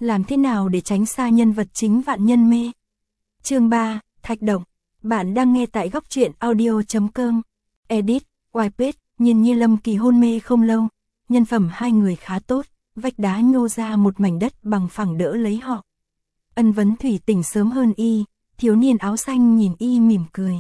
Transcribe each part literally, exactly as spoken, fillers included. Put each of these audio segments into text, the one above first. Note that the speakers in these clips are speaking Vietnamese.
làm thế nào để tránh xa nhân vật chính vạn nhân mê. Chương ba, Thạch Động. Bạn đang nghe tại góc truyện audio chấm com. Edit, Whitepage. Nhìn như Lâm Kỳ hôn mê không lâu, nhân phẩm hai người khá tốt, vách đá nhô ra một mảnh đất bằng phẳng đỡ lấy họ. Ân Vấn Thủy tỉnh sớm hơn y, thiếu niên áo xanh nhìn y mỉm cười.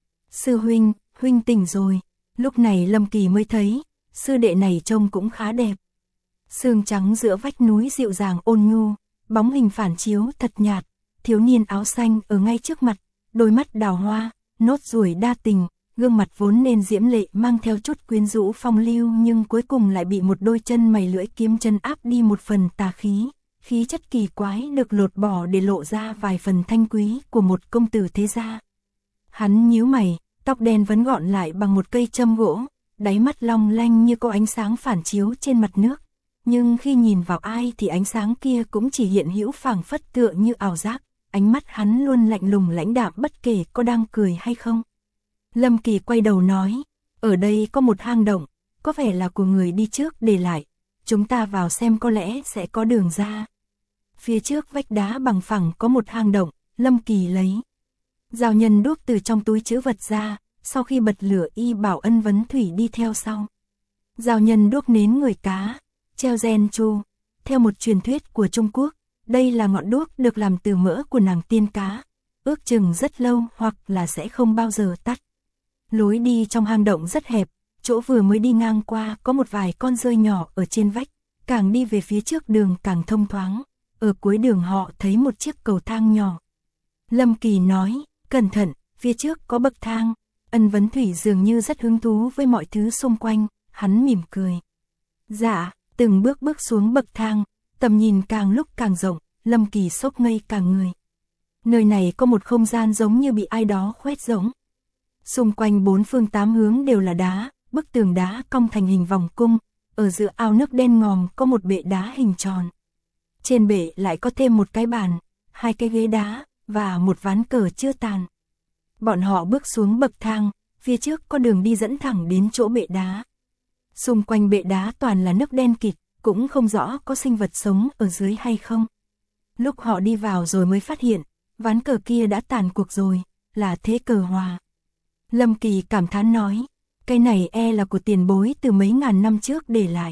Sư huynh, huynh tỉnh rồi. Lúc này Lâm Kỳ mới thấy, sư đệ này trông cũng khá đẹp. Sương trắng giữa vách núi dịu dàng ôn nhu, bóng hình phản chiếu thật nhạt, thiếu niên áo xanh ở ngay trước mặt, đôi mắt đào hoa, nốt ruồi đa tình, gương mặt vốn nên diễm lệ mang theo chút quyến rũ phong lưu nhưng cuối cùng lại bị một đôi chân mày lưỡi kiếm chân áp đi một phần tà khí, khí chất kỳ quái được lột bỏ để lộ ra vài phần thanh quý của một công tử thế gia. Hắn nhíu mày, tóc đen vấn gọn lại bằng một cây châm gỗ, đáy mắt long lanh như có ánh sáng phản chiếu trên mặt nước, nhưng khi nhìn vào ai thì ánh sáng kia cũng chỉ hiện hữu phảng phất tựa như ảo giác, ánh mắt hắn luôn lạnh lùng lãnh đạm bất kể có đang cười hay không. Lâm Kỳ quay đầu nói, ở đây có một hang động, có vẻ là của người đi trước để lại, chúng ta vào xem có lẽ sẽ có đường ra. Phía trước vách đá bằng phẳng có một hang động, Lâm Kỳ lấy dao nhân đuốc từ trong túi trữ vật ra, sau khi bật lửa y bảo Ân Vấn Thủy đi theo sau. Dao nhân đuốc nến người cá, treo gen chu, theo một truyền thuyết của Trung Quốc, đây là ngọn đuốc được làm từ mỡ của nàng tiên cá, ước chừng rất lâu hoặc là sẽ không bao giờ tắt. Lối đi trong hang động rất hẹp, chỗ vừa mới đi ngang qua có một vài con rơi nhỏ ở trên vách, càng đi về phía trước đường càng thông thoáng, ở cuối đường họ thấy một chiếc cầu thang nhỏ. Lâm Kỳ nói, cẩn thận, phía trước có bậc thang. Ân Vấn Thủy dường như rất hứng thú với mọi thứ xung quanh, hắn mỉm cười. Dạ, từng bước bước xuống bậc thang, tầm nhìn càng lúc càng rộng, Lâm Kỳ sốc ngây cả người. Nơi này có một không gian giống như bị ai đó khoét rỗng. Xung quanh bốn phương tám hướng đều là đá, bức tường đá cong thành hình vòng cung, ở giữa ao nước đen ngòm có một bệ đá hình tròn. Trên bệ lại có thêm một cái bàn, hai cái ghế đá, và một ván cờ chưa tàn. Bọn họ bước xuống bậc thang, phía trước có đường đi dẫn thẳng đến chỗ bệ đá. Xung quanh bệ đá toàn là nước đen kịt, cũng không rõ có sinh vật sống ở dưới hay không. Lúc họ đi vào rồi mới phát hiện, ván cờ kia đã tàn cuộc rồi, là thế cờ hòa. Lâm Kỳ cảm thán nói, cái này e là của tiền bối từ mấy ngàn năm trước để lại.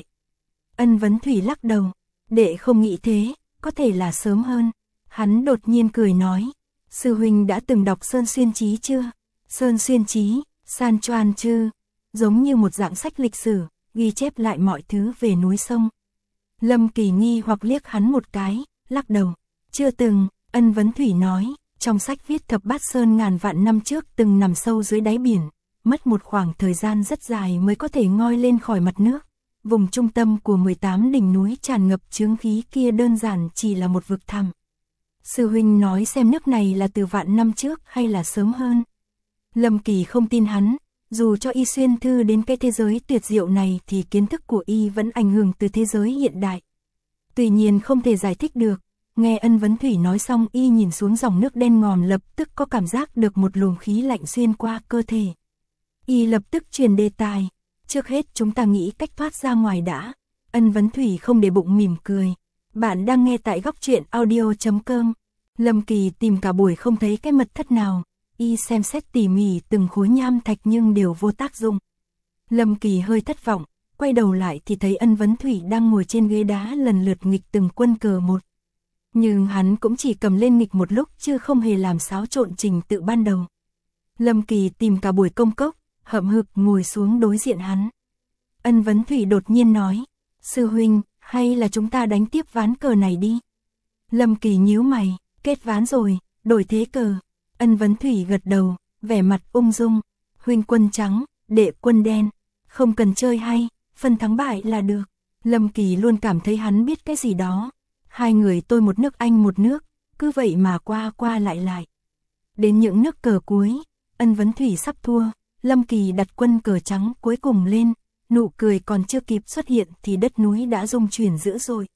Ân Vấn Thủy lắc đầu, đệ không nghĩ thế, có thể là sớm hơn. Hắn đột nhiên cười nói, sư huynh đã từng đọc Sơn Xuyên Chí chưa? Sơn Xuyên Chí, San Choan Chư, giống như một dạng sách lịch sử, ghi chép lại mọi thứ về núi sông. Lâm Kỳ nghi hoặc liếc hắn một cái, lắc đầu, chưa từng. Ân Vấn Thủy nói, trong sách viết thập bát sơn ngàn vạn năm trước từng nằm sâu dưới đáy biển, mất một khoảng thời gian rất dài mới có thể ngoi lên khỏi mặt nước. Vùng trung tâm của mười tám đỉnh núi tràn ngập chướng khí kia đơn giản chỉ là một vực thẳm. Sư huynh nói xem nước này là từ vạn năm trước hay là sớm hơn. Lâm Kỳ không tin hắn, dù cho y xuyên thư đến cái thế giới tuyệt diệu này thì kiến thức của y vẫn ảnh hưởng từ thế giới hiện đại. Tuy nhiên không thể giải thích được, nghe Ân Vấn Thủy nói xong y nhìn xuống dòng nước đen ngòm lập tức có cảm giác được một luồng khí lạnh xuyên qua cơ thể. Y lập tức truyền đề tài, trước hết chúng ta nghĩ cách thoát ra ngoài đã. Ân Vấn Thủy không để bụng mỉm cười. Bạn đang nghe tại góc truyện audio chấm com. Lâm Kỳ tìm cả buổi không thấy cái mật thất nào, y xem xét tỉ mỉ từng khối nham thạch nhưng đều vô tác dụng. Lâm Kỳ hơi thất vọng, quay đầu lại thì thấy Ân Vấn Thủy đang ngồi trên ghế đá lần lượt nghịch từng quân cờ một. Nhưng hắn cũng chỉ cầm lên nghịch một lúc chứ không hề làm xáo trộn trình tự ban đầu. Lâm Kỳ tìm cả buổi công cốc, hậm hực ngồi xuống đối diện hắn. Ân Vấn Thủy đột nhiên nói, sư huynh, hay là chúng ta đánh tiếp ván cờ này đi. Lâm Kỳ nhíu mày, kết ván rồi, đổi thế cờ. Ân Vấn Thủy gật đầu, vẻ mặt ung dung, huynh quân trắng, đệ quân đen, không cần chơi hay, phân thắng bại là được. Lâm Kỳ luôn cảm thấy hắn biết cái gì đó. Hai người tôi một nước anh một nước, cứ vậy mà qua qua lại lại. Đến những nước cờ cuối, Ân Vấn Thủy sắp thua, Lâm Kỳ đặt quân cờ trắng cuối cùng lên, nụ cười còn chưa kịp xuất hiện thì đất núi đã rung chuyển dữ dội.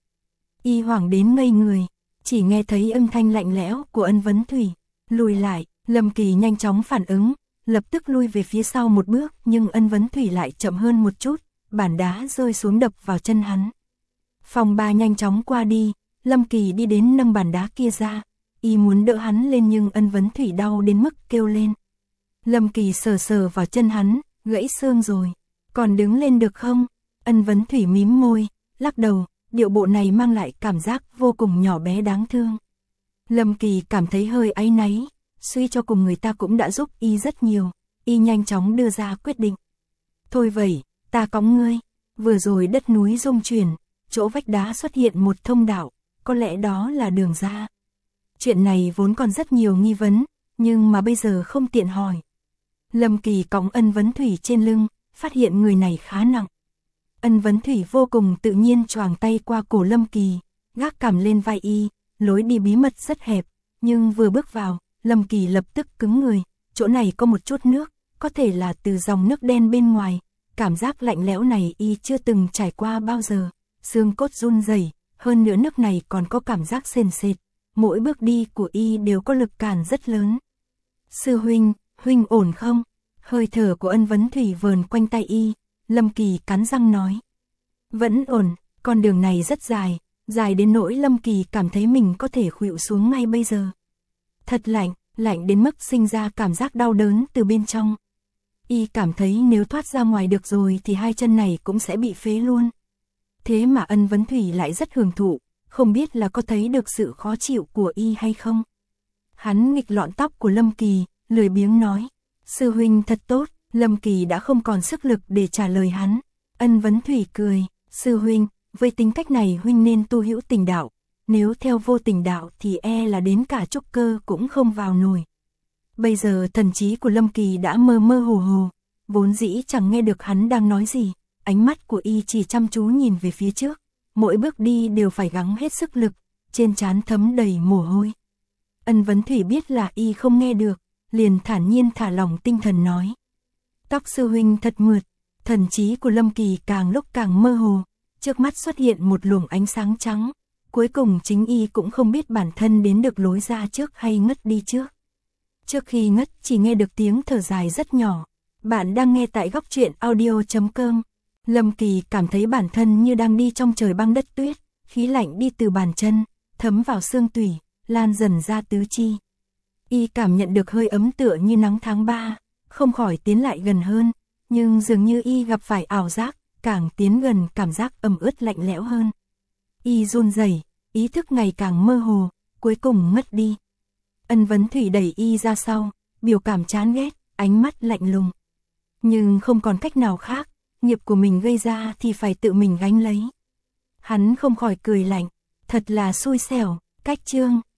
Y hoảng đến ngây người, chỉ nghe thấy âm thanh lạnh lẽo của Ân Vấn Thủy, lùi lại. Lâm Kỳ nhanh chóng phản ứng, lập tức lui về phía sau một bước nhưng Ân Vấn Thủy lại chậm hơn một chút, bản đá rơi xuống đập vào chân hắn. Phòng ba nhanh chóng qua đi, Lâm Kỳ đi đến nâng bàn đá kia ra, y muốn đỡ hắn lên nhưng Ân Vấn Thủy đau đến mức kêu lên. Lâm Kỳ sờ sờ vào chân hắn, gãy xương rồi, còn đứng lên được không? Ân Vấn Thủy mím môi, lắc đầu, điệu bộ này mang lại cảm giác vô cùng nhỏ bé đáng thương. Lâm Kỳ cảm thấy hơi áy náy, suy cho cùng người ta cũng đã giúp y rất nhiều, y nhanh chóng đưa ra quyết định. Thôi vậy, ta cõng ngươi. Vừa rồi đất núi rung chuyển, chỗ vách đá xuất hiện một thông đạo, có lẽ đó là đường ra. Chuyện này vốn còn rất nhiều nghi vấn, nhưng mà bây giờ không tiện hỏi. Lâm Kỳ cõng Ân Vấn Thủy trên lưng, phát hiện người này khá nặng. Ân Vấn Thủy vô cùng tự nhiên choàng tay qua cổ Lâm Kỳ, gác cằm lên vai y, lối đi bí mật rất hẹp, nhưng vừa bước vào, Lâm Kỳ lập tức cứng người, chỗ này có một chút nước, có thể là từ dòng nước đen bên ngoài, cảm giác lạnh lẽo này y chưa từng trải qua bao giờ, xương cốt run rẩy, hơn nữa nước này còn có cảm giác sền sệt, mỗi bước đi của y đều có lực cản rất lớn. Sư huynh, huynh ổn không? Hơi thở của Ân Vấn Thủy vờn quanh tay y, Lâm Kỳ cắn răng nói. Vẫn ổn, con đường này rất dài, dài đến nỗi Lâm Kỳ cảm thấy mình có thể khuỵu xuống ngay bây giờ. Thật lạnh, lạnh đến mức sinh ra cảm giác đau đớn từ bên trong. Y cảm thấy nếu thoát ra ngoài được rồi thì hai chân này cũng sẽ bị phế luôn. Thế mà Ân Vấn Thủy lại rất hưởng thụ, không biết là có thấy được sự khó chịu của y hay không. Hắn nghịch lọn tóc của Lâm Kỳ, lười biếng nói. Sư huynh thật tốt, Lâm Kỳ đã không còn sức lực để trả lời hắn. Ân Vấn Thủy cười, sư huynh, với tính cách này huynh nên tu hữu tình đạo. Nếu theo vô tình đạo thì e là đến cả trúc cơ cũng không vào nổi. Bây giờ thần trí của Lâm Kỳ đã mơ mơ hồ hồ, vốn dĩ chẳng nghe được hắn đang nói gì, ánh mắt của y chỉ chăm chú nhìn về phía trước, mỗi bước đi đều phải gắng hết sức lực, trên trán thấm đầy mồ hôi. Ân Vấn Thủy biết là y không nghe được, liền thản nhiên thả lỏng tinh thần nói. Tóc sư huynh thật mượt, thần trí của Lâm Kỳ càng lúc càng mơ hồ, trước mắt xuất hiện một luồng ánh sáng trắng, cuối cùng chính y cũng không biết bản thân đến được lối ra trước hay ngất đi trước. Trước khi ngất chỉ nghe được tiếng thở dài rất nhỏ. Bạn đang nghe tại góc truyện audio chấm com. Lâm Kỳ cảm thấy bản thân như đang đi trong trời băng đất tuyết, khí lạnh đi từ bàn chân, thấm vào xương tủy, lan dần ra tứ chi. Y cảm nhận được hơi ấm tựa như nắng tháng ba, không khỏi tiến lại gần hơn, nhưng dường như y gặp phải ảo giác, càng tiến gần cảm giác ẩm ướt lạnh lẽo hơn. Y run rẩy, ý thức ngày càng mơ hồ, cuối cùng ngất đi. Ân Vấn Thủy đẩy y ra sau, biểu cảm chán ghét, ánh mắt lạnh lùng. Nhưng không còn cách nào khác, nghiệp của mình gây ra thì phải tự mình gánh lấy. Hắn không khỏi cười lạnh, thật là xui xẻo, cách chương.